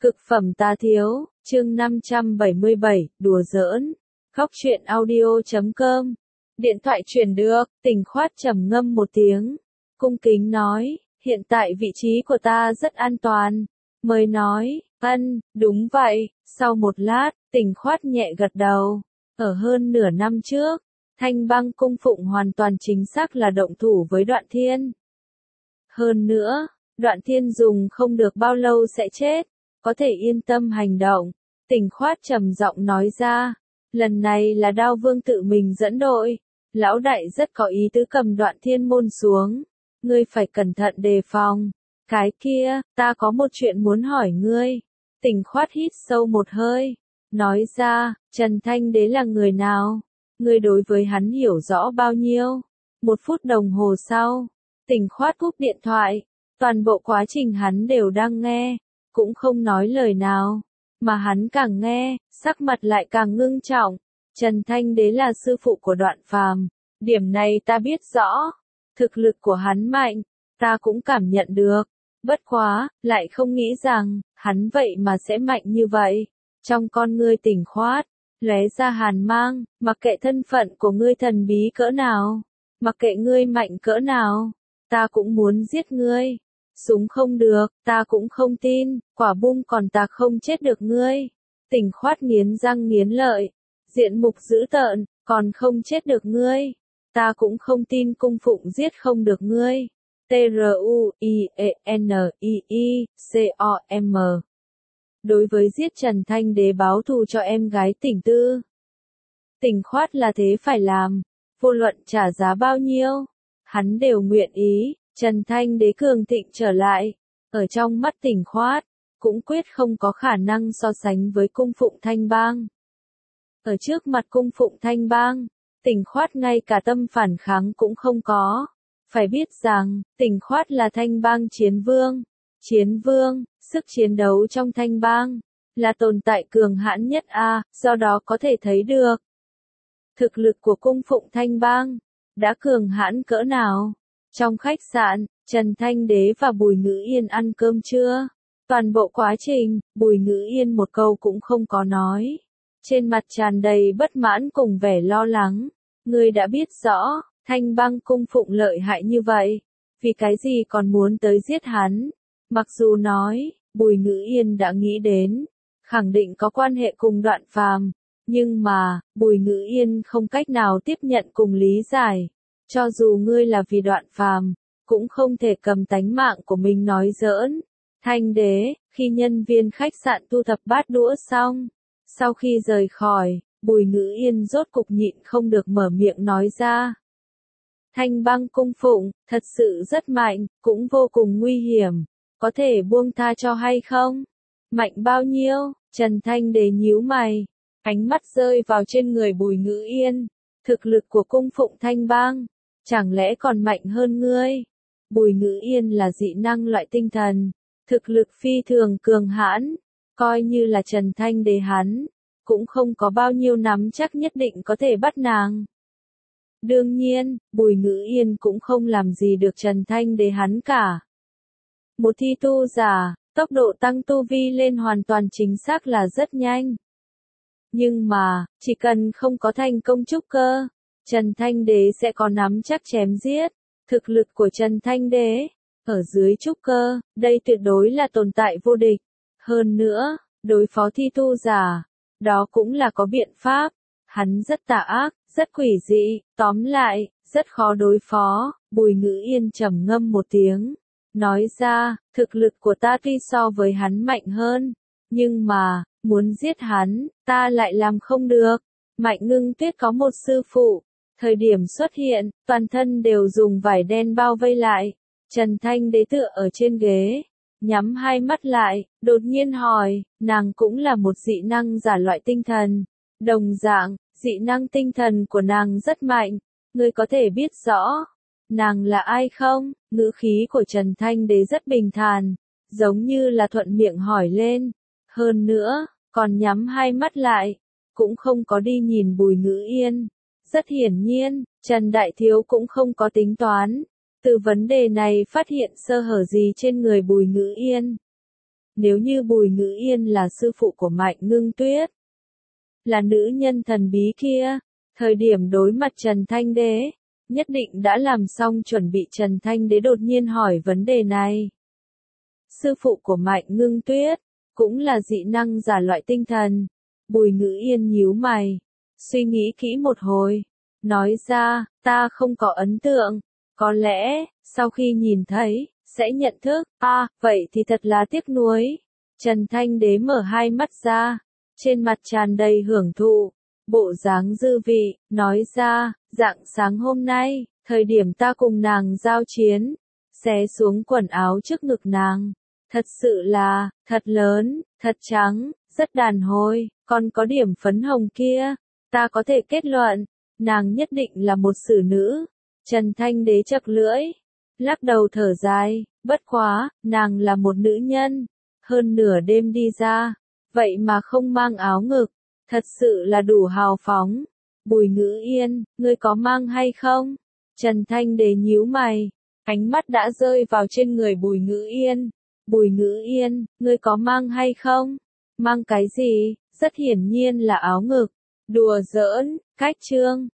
Cực phẩm tá thiếu, chương 577, đùa giỡn. Khóc chuyện audio.com. Điện thoại truyền được, Tỉnh Khoát trầm ngâm một tiếng. Cung kính nói, hiện tại vị trí của ta rất an toàn. Mới nói, đúng vậy. Sau một lát, Tỉnh Khoát nhẹ gật đầu. Ở hơn nửa năm trước, Thanh Bang cung phụng hoàn toàn chính xác là động thủ với Đoạn Thiên. Hơn nữa, Đoạn Thiên dùng không được bao lâu sẽ chết. Có thể yên tâm hành động. Tỉnh Khoát trầm giọng nói ra. Lần này là Đao Vương tự mình dẫn đội. Lão đại rất có ý tứ cầm Đoạn Thiên môn xuống. Ngươi phải cẩn thận đề phòng. Cái kia, ta có một chuyện muốn hỏi ngươi. Tỉnh Khoát hít sâu một hơi. Nói ra, Trần Thanh Đế là người nào? Ngươi đối với hắn hiểu rõ bao nhiêu? 1 phút đồng hồ sau, Tỉnh Khoát cúp điện thoại. Toàn bộ quá trình hắn đều đang nghe. Cũng không nói lời nào, mà hắn càng nghe, sắc mặt lại càng ngưng trọng. Trần Thanh Đế là sư phụ của Đoạn Phàm, điểm này ta biết rõ. Thực lực của hắn mạnh, ta cũng cảm nhận được. Bất quá, lại không nghĩ rằng, hắn vậy mà sẽ mạnh như vậy. Trong con ngươi Tỉnh Khoát, lóe ra hàn mang, mặc kệ thân phận của ngươi thần bí cỡ nào, mặc kệ ngươi mạnh cỡ nào, ta cũng muốn giết ngươi. Súng không được, ta cũng không tin, quả bung còn ta không chết được ngươi. Tỉnh Khoát nghiến răng nghiến lợi, diện mục dữ tợn, còn không chết được ngươi. Ta cũng không tin cung phụng giết không được ngươi. Truieniicom. Đối với giết Trần Thanh Đế báo thù cho em gái Tỉnh Tư, Tỉnh Khoát là thế phải làm, vô luận trả giá bao nhiêu, hắn đều nguyện ý. Trần Thanh Đế cường thịnh trở lại, ở trong mắt Tỉnh Khoát, cũng quyết không có khả năng so sánh với cung phụng Thanh Bang. Ở trước mặt cung phụng Thanh Bang, Tỉnh Khoát ngay cả tâm phản kháng cũng không có. Phải biết rằng, Tỉnh Khoát là Thanh Bang chiến vương. Chiến vương, sức chiến đấu trong Thanh Bang, là tồn tại cường hãn nhất do đó có thể thấy được. Thực lực của cung phụng Thanh Bang, đã cường hãn cỡ nào. Trong khách sạn, Trần Thanh Đế và Bùi Ngữ Yên ăn cơm trưa. Toàn bộ quá trình, Bùi Ngữ Yên một câu cũng không có nói. Trên mặt tràn đầy bất mãn cùng vẻ lo lắng. Ngươi đã biết rõ, Thanh Bang cung phụng lợi hại như vậy. Vì cái gì còn muốn tới giết hắn? Mặc dù nói, Bùi Ngữ Yên đã nghĩ đến, khẳng định có quan hệ cùng Đoạn Phàm. Nhưng mà, Bùi Ngữ Yên không cách nào tiếp nhận cùng lý giải. Cho dù ngươi là vì Đoạn Phàm, cũng không thể cầm tánh mạng của mình nói giỡn. Thanh Đế, khi nhân viên khách sạn thu thập bát đũa xong, sau khi rời khỏi, Bùi Ngữ Yên rốt cục nhịn không được mở miệng nói ra. Thanh Bang cung phụng, thật sự rất mạnh, cũng vô cùng nguy hiểm. Có thể buông tha cho hay không? Mạnh bao nhiêu? Trần Thanh Đế nhíu mày, ánh mắt rơi vào trên người Bùi Ngữ Yên. Thực lực của cung phụng Thanh Bang, chẳng lẽ còn mạnh hơn ngươi? Bùi Ngữ Yên là dị năng loại tinh thần, thực lực phi thường cường hãn, coi như là Trần Thanh Đế hắn, cũng không có bao nhiêu nắm chắc nhất định có thể bắt nàng. Đương nhiên, Bùi Ngữ Yên cũng không làm gì được Trần Thanh Đế hắn cả. Một thi tu giả, tốc độ tăng tu vi lên hoàn toàn chính xác là rất nhanh. Nhưng mà, chỉ cần không có thành công trúc cơ, Trần Thanh Đế sẽ có nắm chắc chém giết. Thực lực của Trần Thanh Đế, ở dưới trúc cơ, đây tuyệt đối là tồn tại vô địch. Hơn nữa, đối phó thi tu giả, đó cũng là có biện pháp. Hắn rất tà ác, rất quỷ dị, tóm lại, rất khó đối phó. Bùi Ngữ Yên trầm ngâm một tiếng, nói ra, thực lực của ta tuy so với hắn mạnh hơn, nhưng mà, muốn giết hắn, ta lại làm không được. Mạnh Ngưng Tuyết có một sư phụ. Thời điểm xuất hiện, toàn thân đều dùng vải đen bao vây lại. Trần Thanh Đế tựa ở trên ghế, nhắm hai mắt lại, đột nhiên hỏi, nàng cũng là một dị năng giả loại tinh thần. Đồng dạng, dị năng tinh thần của nàng rất mạnh. Ngươi có thể biết rõ, nàng là ai không? Ngữ khí của Trần Thanh Đế rất bình thản, giống như là thuận miệng hỏi lên. Hơn nữa, còn nhắm hai mắt lại, cũng không có đi nhìn Bùi Ngữ Yên. Rất hiển nhiên, Trần Đại Thiếu cũng không có tính toán, từ vấn đề này phát hiện sơ hở gì trên người Bùi Ngữ Yên. nếu như Bùi Ngữ Yên là sư phụ của Mạnh Ngưng Tuyết, là nữ nhân thần bí kia, thời điểm đối mặt Trần Thanh Đế, nhất định đã làm xong chuẩn bị. Trần Thanh Đế đột nhiên hỏi vấn đề này. Sư phụ của Mạnh Ngưng Tuyết, cũng là dị năng giả loại tinh thần. Bùi Ngữ Yên nhíu mày, suy nghĩ kỹ một hồi, nói ra, ta không có ấn tượng, có lẽ, sau khi nhìn thấy, sẽ nhận thức, vậy thì thật là tiếc nuối. Trần Thanh Đế mở hai mắt ra, trên mặt tràn đầy hưởng thụ, bộ dáng dư vị, nói ra, rạng sáng hôm nay, thời điểm ta cùng nàng giao chiến, xé xuống quần áo trước ngực nàng, thật sự là, thật lớn, thật trắng, rất đàn hồi, còn có điểm phấn hồng kia, ta có thể kết luận, nàng nhất định là một xử nữ. Trần Thanh Đế chậc lưỡi, lắc đầu thở dài, bất quá, nàng là một nữ nhân, hơn nửa đêm đi ra, vậy mà không mang áo ngực, thật sự là đủ hào phóng. Bùi Ngữ Yên, ngươi có mang hay không? Trần Thanh Đế nhíu mày, ánh mắt đã rơi vào trên người Bùi Ngữ Yên. Bùi Ngữ Yên, ngươi có mang hay không? Mang cái gì? Rất hiển nhiên là áo ngực. Đùa giỡn, cách trương.